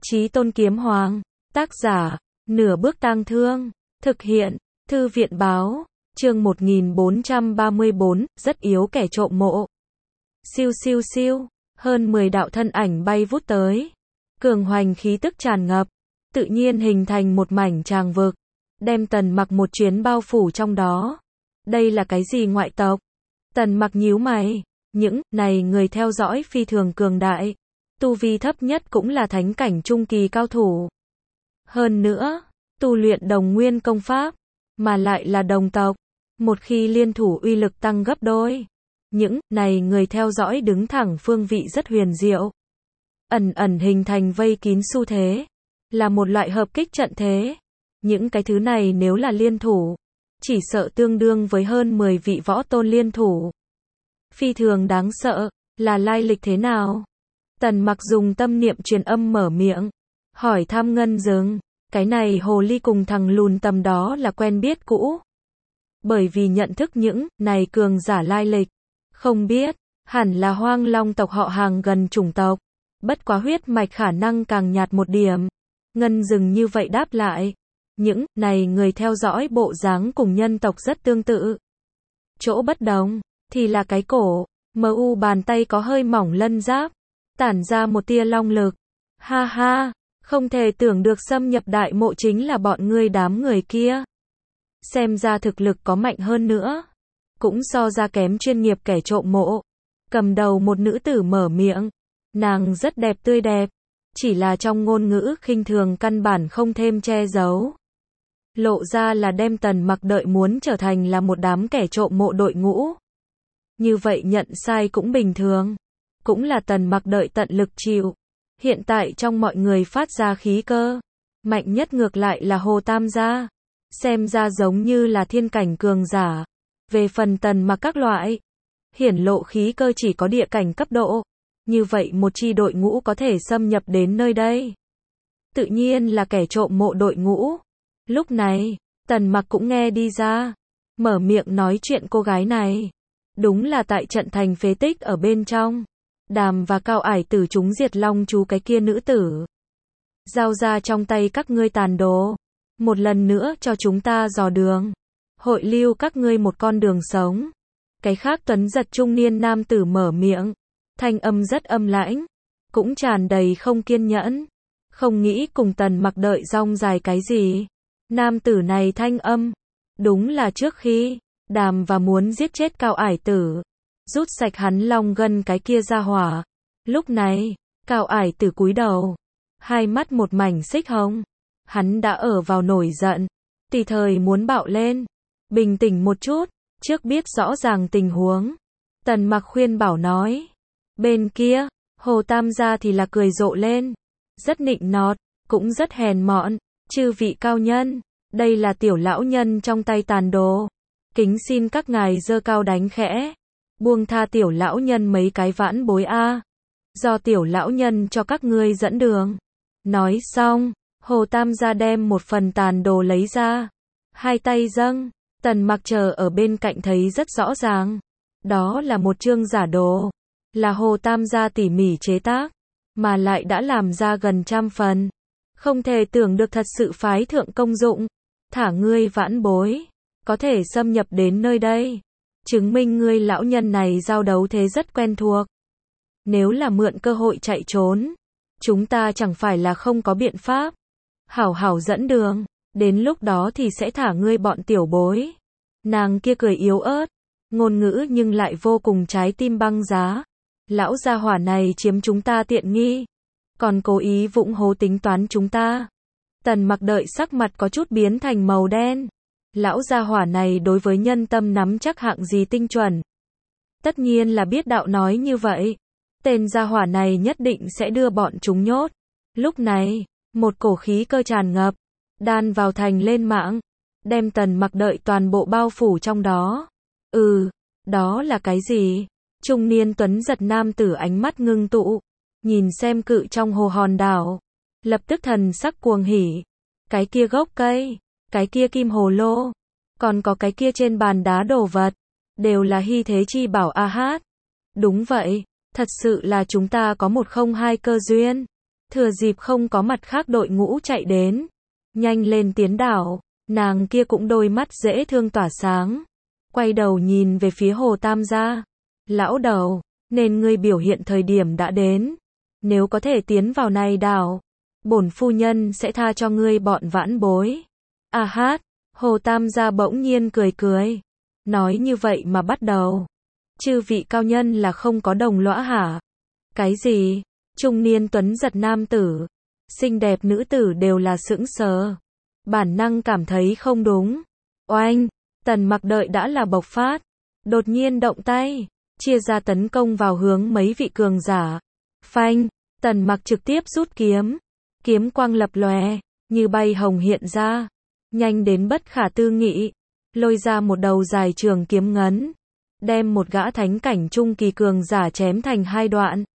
Chí Tôn Kiếm Hoàng. Tác giả, Nửa Bước Tang Thương. Thực hiện, Thư viện Báo. Chương 1434, rất yếu kẻ trộm mộ. Siêu siêu siêu, hơn 10 đạo thân ảnh bay vút tới. Cường hoành khí tức tràn ngập, tự nhiên hình thành một mảnh tràng vực, đem Tần Mặc một chuyến bao phủ trong đó. Đây là cái gì ngoại tộc? Tần Mặc nhíu mày, những này người theo dõi phi thường cường đại, tu vi thấp nhất cũng là thánh cảnh trung kỳ cao thủ. Hơn nữa, tu luyện đồng nguyên công pháp, mà lại là đồng tộc, một khi liên thủ uy lực tăng gấp đôi. Những này người theo dõi đứng thẳng phương vị rất huyền diệu, ẩn ẩn hình thành vây kín xu thế, là một loại hợp kích trận thế. Những cái thứ này nếu là liên thủ, chỉ sợ tương đương với hơn 10 vị võ tôn liên thủ. Phi thường đáng sợ, là lai lịch thế nào? Tần Mặc dùng tâm niệm truyền âm mở miệng, hỏi thăm Ngân Dừng, cái này hồ ly cùng thằng lùn tầm đó là quen biết cũ. Bởi vì nhận thức những này cường giả lai lịch, không biết, hẳn là Hoang Long tộc họ hàng gần chủng tộc, bất quá huyết mạch khả năng càng nhạt một điểm. Ngân Dừng như vậy đáp lại, những này người theo dõi bộ dáng cùng nhân tộc rất tương tự. Chỗ bất đồng thì là cái cổ, mu bàn tay có hơi mỏng lân giáp, tản ra một tia long lực. Ha ha, không thể tưởng được xâm nhập đại mộ chính là bọn ngươi đám người kia. Xem ra thực lực có mạnh hơn nữa, cũng so ra kém chuyên nghiệp kẻ trộm mộ. Cầm đầu một nữ tử mở miệng, nàng rất đẹp tươi đẹp, chỉ là trong ngôn ngữ khinh thường căn bản không thêm che giấu. Lộ ra là đem Tần Mặc đợi muốn trở thành là một đám kẻ trộm mộ đội ngũ. Như vậy nhận sai cũng bình thường, cũng là Tần Mặc đợi tận lực chịu. Hiện tại trong mọi người phát ra khí cơ, mạnh nhất ngược lại là Hồ Tam gia, xem ra giống như là thiên cảnh cường giả. Về phần Tần Mặc các loại, hiển lộ khí cơ chỉ có địa cảnh cấp độ. Như vậy một chi đội ngũ có thể xâm nhập đến nơi đây, tự nhiên là kẻ trộm mộ đội ngũ. Lúc này, Tần Mặc cũng nghe đi ra, mở miệng nói chuyện cô gái này. Đúng là tại trận thành phế tích ở bên trong, Đàm và Cao Ải Tử chúng diệt long chú cái kia nữ tử. Giao ra trong tay các ngươi tàn đồ, một lần nữa cho chúng ta dò đường, hội lưu các ngươi một con đường sống. Cái khác tuấn giật trung niên nam tử mở miệng, thanh âm rất âm lãnh, cũng tràn đầy không kiên nhẫn, không nghĩ cùng Tần Mặc đợi rong dài cái gì. Nam tử này thanh âm, đúng là trước khi Đàm và muốn giết chết Cao Ải Tử, rút sạch hắn long gân cái kia ra hỏa. Lúc này, Cao Ải Tử cúi đầu, hai mắt một mảnh xích hồng. Hắn đã ở vào nổi giận, tùy thời muốn bạo lên. Bình tĩnh một chút, trước biết rõ ràng tình huống. Tần Mặc khuyên bảo nói. Bên kia, Hồ Tam gia thì là cười rộ lên, rất nịnh nọt, cũng rất hèn mọn. Chư vị cao nhân, đây là tiểu lão nhân trong tay tàn đồ, kính xin các ngài giơ cao đánh khẽ, buông tha tiểu lão nhân mấy cái vãn bối a, do tiểu lão nhân cho các ngươi dẫn đường. Nói xong, Hồ Tam gia đem một phần tàn đồ lấy ra, hai tay dâng. Tần Mặc chờ ở bên cạnh thấy rất rõ ràng, đó là một chương giả đồ, là Hồ Tam gia tỉ mỉ chế tác, mà lại đã làm ra gần 100 phần. Không thể tưởng được thật sự phái thượng công dụng. Thả ngươi vãn bối, có thể xâm nhập đến nơi đây, chứng minh ngươi lão nhân này giao đấu thế rất quen thuộc. Nếu là mượn cơ hội chạy trốn, chúng ta chẳng phải là không có biện pháp. Hảo hảo dẫn đường, đến lúc đó thì sẽ thả ngươi bọn tiểu bối. Nàng kia cười yếu ớt, ngôn ngữ nhưng lại vô cùng trái tim băng giá. Lão gia hỏa này chiếm chúng ta tiện nghi, còn cố ý vụng hố tính toán chúng ta. Tần Mặc đợi sắc mặt có chút biến thành màu đen. Lão gia hỏa này đối với nhân tâm nắm chắc hạng gì tinh chuẩn. Tất nhiên là biết đạo nói như vậy. Tên gia hỏa này nhất định sẽ đưa bọn chúng nhốt. Lúc này, một cổ khí cơ tràn ngập, đan vào thành lên mạng, đem Tần Mặc đợi toàn bộ bao phủ trong đó. Đó là cái gì? Trung niên tuấn giật nam tử ánh mắt ngưng tụ, nhìn xem cự trong hồ hòn đảo, lập tức thần sắc cuồng hỉ. Cái kia gốc cây, cái kia kim hồ lô, còn có cái kia trên bàn đá đồ vật, đều là hy thế chi bảo a hát. Đúng vậy, thật sự là chúng ta có 102 cơ duyên. thừa dịp không có mặt khác đội ngũ chạy đến. Nhanh lên tiến đảo, nàng kia cũng đôi mắt dễ thương tỏa sáng. Quay đầu nhìn về phía Hồ Tam gia. Lão đầu, nên ngươi biểu hiện thời điểm đã đến. Nếu có thể tiến vào này đảo, bổn phu nhân sẽ tha cho ngươi bọn vãn bối. À hát, Hồ Tam gia bỗng nhiên cười cười. Nói như vậy mà bắt đầu. Chư vị cao nhân là không có đồng lõa hả? Cái gì? Trung niên tuấn giật nam tử, xinh đẹp nữ tử đều là sững sờ. Bản năng cảm thấy không đúng. Oanh, Tần Mặc đợi đã là bộc phát. Đột nhiên động tay, chia ra tấn công vào hướng mấy vị cường giả. Phanh, Tần Mặc trực tiếp rút kiếm. Kiếm quang lập lòe, như bay hồng hiện ra. Nhanh đến bất khả tư nghị. Lôi ra một đầu dài trường kiếm ngấn. Đem một gã thánh cảnh trung kỳ cường giả chém thành hai đoạn.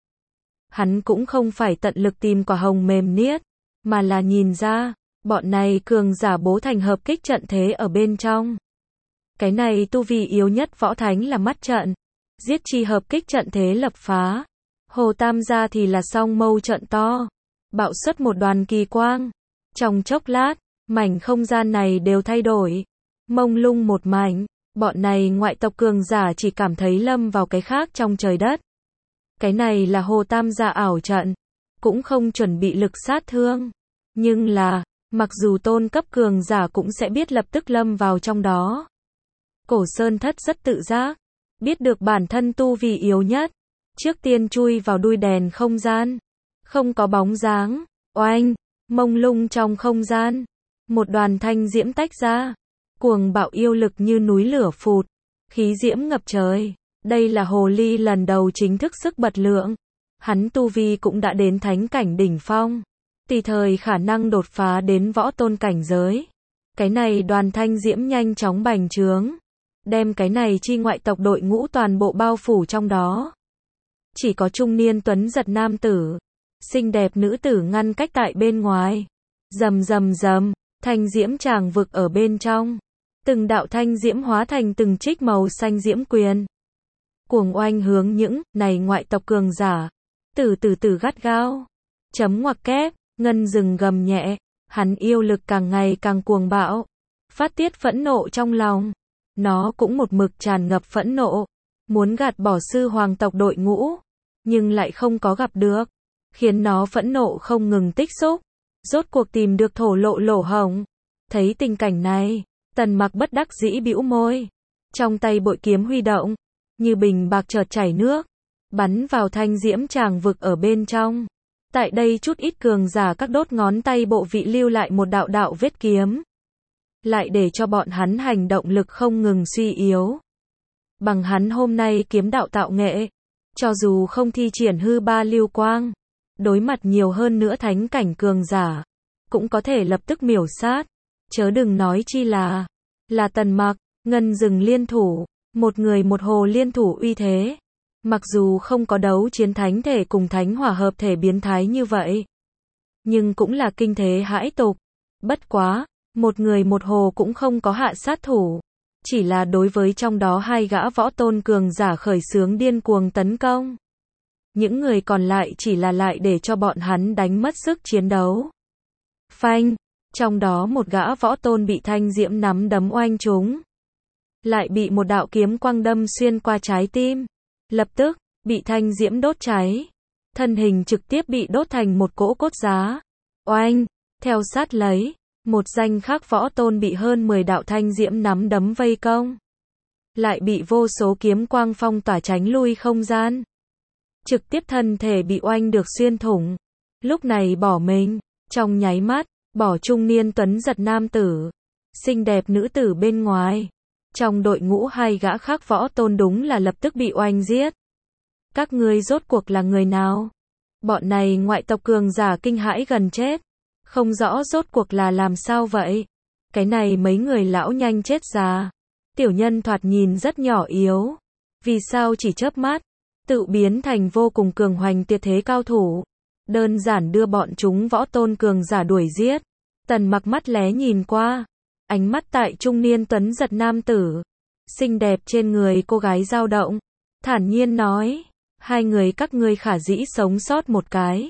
Hắn cũng không phải tận lực tìm quả hồng mềm niết, mà là nhìn ra, bọn này cường giả bố thành hợp kích trận thế ở bên trong. Cái này tu vi yếu nhất võ thánh là mắt trận, giết chi hợp kích trận thế lập phá. Hồ Tam gia thì là song mâu trận to, bạo xuất một đoàn kỳ quang. Trong chốc lát, mảnh không gian này đều thay đổi, mông lung một mảnh, bọn này ngoại tộc cường giả chỉ cảm thấy lâm vào cái khác trong trời đất. Cái này là Hồ Tam gia ảo trận, cũng không chuẩn bị lực sát thương. Nhưng là, mặc dù tôn cấp cường giả cũng sẽ biết lập tức lâm vào trong đó. Cổ Sơn Thất rất tự giác, biết được bản thân tu vi yếu nhất. Trước tiên chui vào đuôi đèn không gian. Không có bóng dáng, oanh, mông lung trong không gian. Một đoàn thanh diễm tách ra. Cuồng bạo yêu lực như núi lửa phụt. Khí diễm ngập trời. Đây là hồ ly lần đầu chính thức sức bật lượng. Hắn tu vi cũng đã đến thánh cảnh đỉnh phong. Tùy thời khả năng đột phá đến võ tôn cảnh giới. Cái này đoàn thanh diễm nhanh chóng bành trướng. Đem cái này chi ngoại tộc đội ngũ toàn bộ bao phủ trong đó. Chỉ có trung niên tuấn giật nam tử. Xinh đẹp nữ tử ngăn cách tại bên ngoài. Rầm rầm rầm, thanh diễm tràng vực ở bên trong. Từng đạo thanh diễm hóa thành từng trích màu xanh diễm quyền. Cuồng oanh hướng những này ngoại tộc cường giả. Từ gắt gao. Chấm ngoặc kép, ngân rừng gầm nhẹ. Hắn yêu lực càng ngày càng cuồng bạo. Phát tiết phẫn nộ trong lòng. Nó cũng một mực tràn ngập phẫn nộ. Muốn gạt bỏ sư hoàng tộc đội ngũ. Nhưng lại không có gặp được. Khiến nó phẫn nộ không ngừng tích xúc. Rốt cuộc tìm được thổ lộ lỗ hổng. Thấy tình cảnh này, Tần Mặc bất đắc dĩ bĩu môi. Trong tay bội kiếm huy động. Như bình bạc chợt chảy nước. Bắn vào thanh diễm tràng vực ở bên trong. Tại đây chút ít cường giả các đốt ngón tay bộ vị lưu lại một đạo đạo vết kiếm. Lại để cho bọn hắn hành động lực không ngừng suy yếu. Bằng hắn hôm nay kiếm đạo tạo nghệ. Cho dù không thi triển hư ba lưu quang. Đối mặt nhiều hơn nữa thánh cảnh cường giả. Cũng có thể lập tức miểu sát. Chớ đừng nói chi là Tần Mặc, ngân rừng liên thủ. Một người một hồ liên thủ uy thế. Mặc dù không có đấu chiến thánh thể cùng thánh hỏa hợp thể biến thái như vậy. Nhưng cũng là kinh thế hãi tục. Bất quá, một người một hồ cũng không có hạ sát thủ. Chỉ là đối với trong đó hai gã võ tôn cường giả khởi xướng điên cuồng tấn công. Những người còn lại chỉ là lại để cho bọn hắn đánh mất sức chiến đấu. Phanh, trong đó một gã võ tôn bị thanh diễm nắm đấm oanh trúng. Lại bị một đạo kiếm quang đâm xuyên qua trái tim. Lập tức, bị thanh diễm đốt cháy. Thân hình trực tiếp bị đốt thành một cỗ cốt giá. Oanh, theo sát lấy, một danh khác võ tôn bị hơn 10 đạo thanh diễm nắm đấm vây công. Lại bị vô số kiếm quang phong tỏa tránh lui không gian. Trực tiếp thân thể bị oanh được xuyên thủng. Lúc này bỏ mình, trong nháy mắt, bỏ trung niên tuấn giật nam tử. Xinh đẹp nữ tử bên ngoài. Trong đội ngũ hai gã khác võ tôn đúng là lập tức bị oanh giết. Các ngươi rốt cuộc là người nào? Bọn này ngoại tộc cường giả kinh hãi gần chết. Không rõ rốt cuộc là làm sao vậy? Cái này mấy người lão nhanh chết già. Tiểu nhân thoạt nhìn rất nhỏ yếu. Vì sao chỉ chớp mắt, tự biến thành vô cùng cường hoành tuyệt thế cao thủ. Đơn giản đưa bọn chúng võ tôn cường giả đuổi giết. Tần Mặc mắt lé nhìn qua. Ánh mắt tại trung niên tuấn giật nam tử. Xinh đẹp trên người cô gái dao động. Thản nhiên nói. Hai người các ngươi khả dĩ sống sót một cái.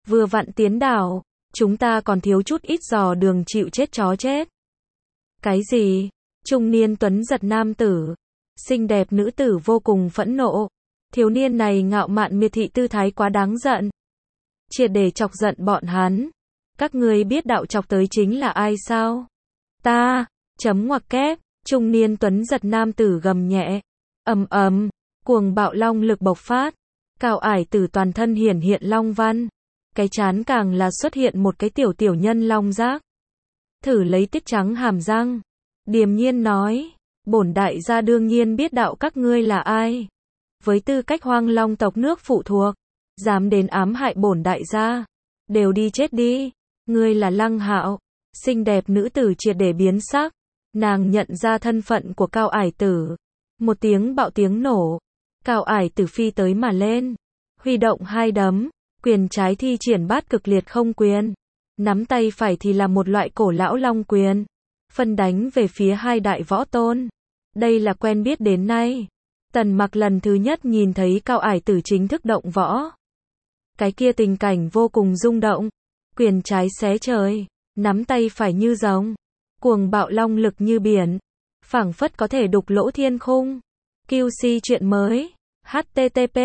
Vừa vặn tiến đảo, chúng ta còn thiếu chút ít dò đường chịu chết chó chết. Cái gì? Trung niên tuấn giật nam tử, xinh đẹp nữ tử vô cùng phẫn nộ. Thiếu niên này ngạo mạn miệt thị tư thái quá đáng giận. Triệt để chọc giận bọn hắn. Các ngươi biết đạo chọc tới chính là ai sao? Ta, chấm ngoặc kép, trung niên tuấn giật nam tử gầm nhẹ. Ầm ầm, cuồng bạo long lực bộc phát. Cao ải tử toàn thân hiển hiện long văn. Cái chán càng là xuất hiện một cái tiểu tiểu nhân long giác. Thử lấy tiết trắng hàm răng. Điềm nhiên nói, bổn đại gia đương nhiên biết đạo các ngươi là ai. Với tư cách hoang long tộc nước phụ thuộc, dám đến ám hại bổn đại gia, đều đi chết đi. Ngươi là Lăng Hạo. Xinh đẹp nữ tử triệt để biến sắc. Nàng nhận ra thân phận của Cao ải tử. Một tiếng bạo tiếng nổ. Cao ải tử phi tới mà lên. Huy động hai đấm. Quyền trái thi triển bát cực liệt không quyền. Nắm tay phải thì là một loại cổ lão long quyền. Phân đánh về phía hai đại võ tôn. Đây là quen biết đến nay. Tần Mặc lần thứ nhất nhìn thấy Cao ải tử chính thức động võ. Cái kia tình cảnh vô cùng rung động. Quyền trái xé trời. Nắm tay phải như rồng. Cuồng bạo long lực như biển. Phảng phất có thể đục lỗ thiên khung. QC chuyện mới. http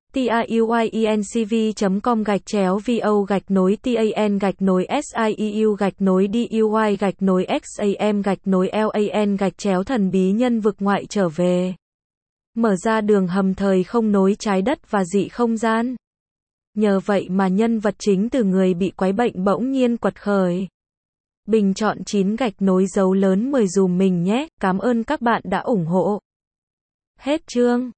tayuyencv.com/vo-sieu-duy-xam-lan-thần bí nhân vực ngoại trở về. Mở ra đường hầm thời không nối trái đất và dị không gian. Nhờ vậy mà nhân vật chính từ người bị quái bệnh bỗng nhiên quật khởi. Bình chọn 9 gạch nối dấu lớn 10 dùm mình nhé, cảm ơn các bạn đã ủng hộ. Hết chương.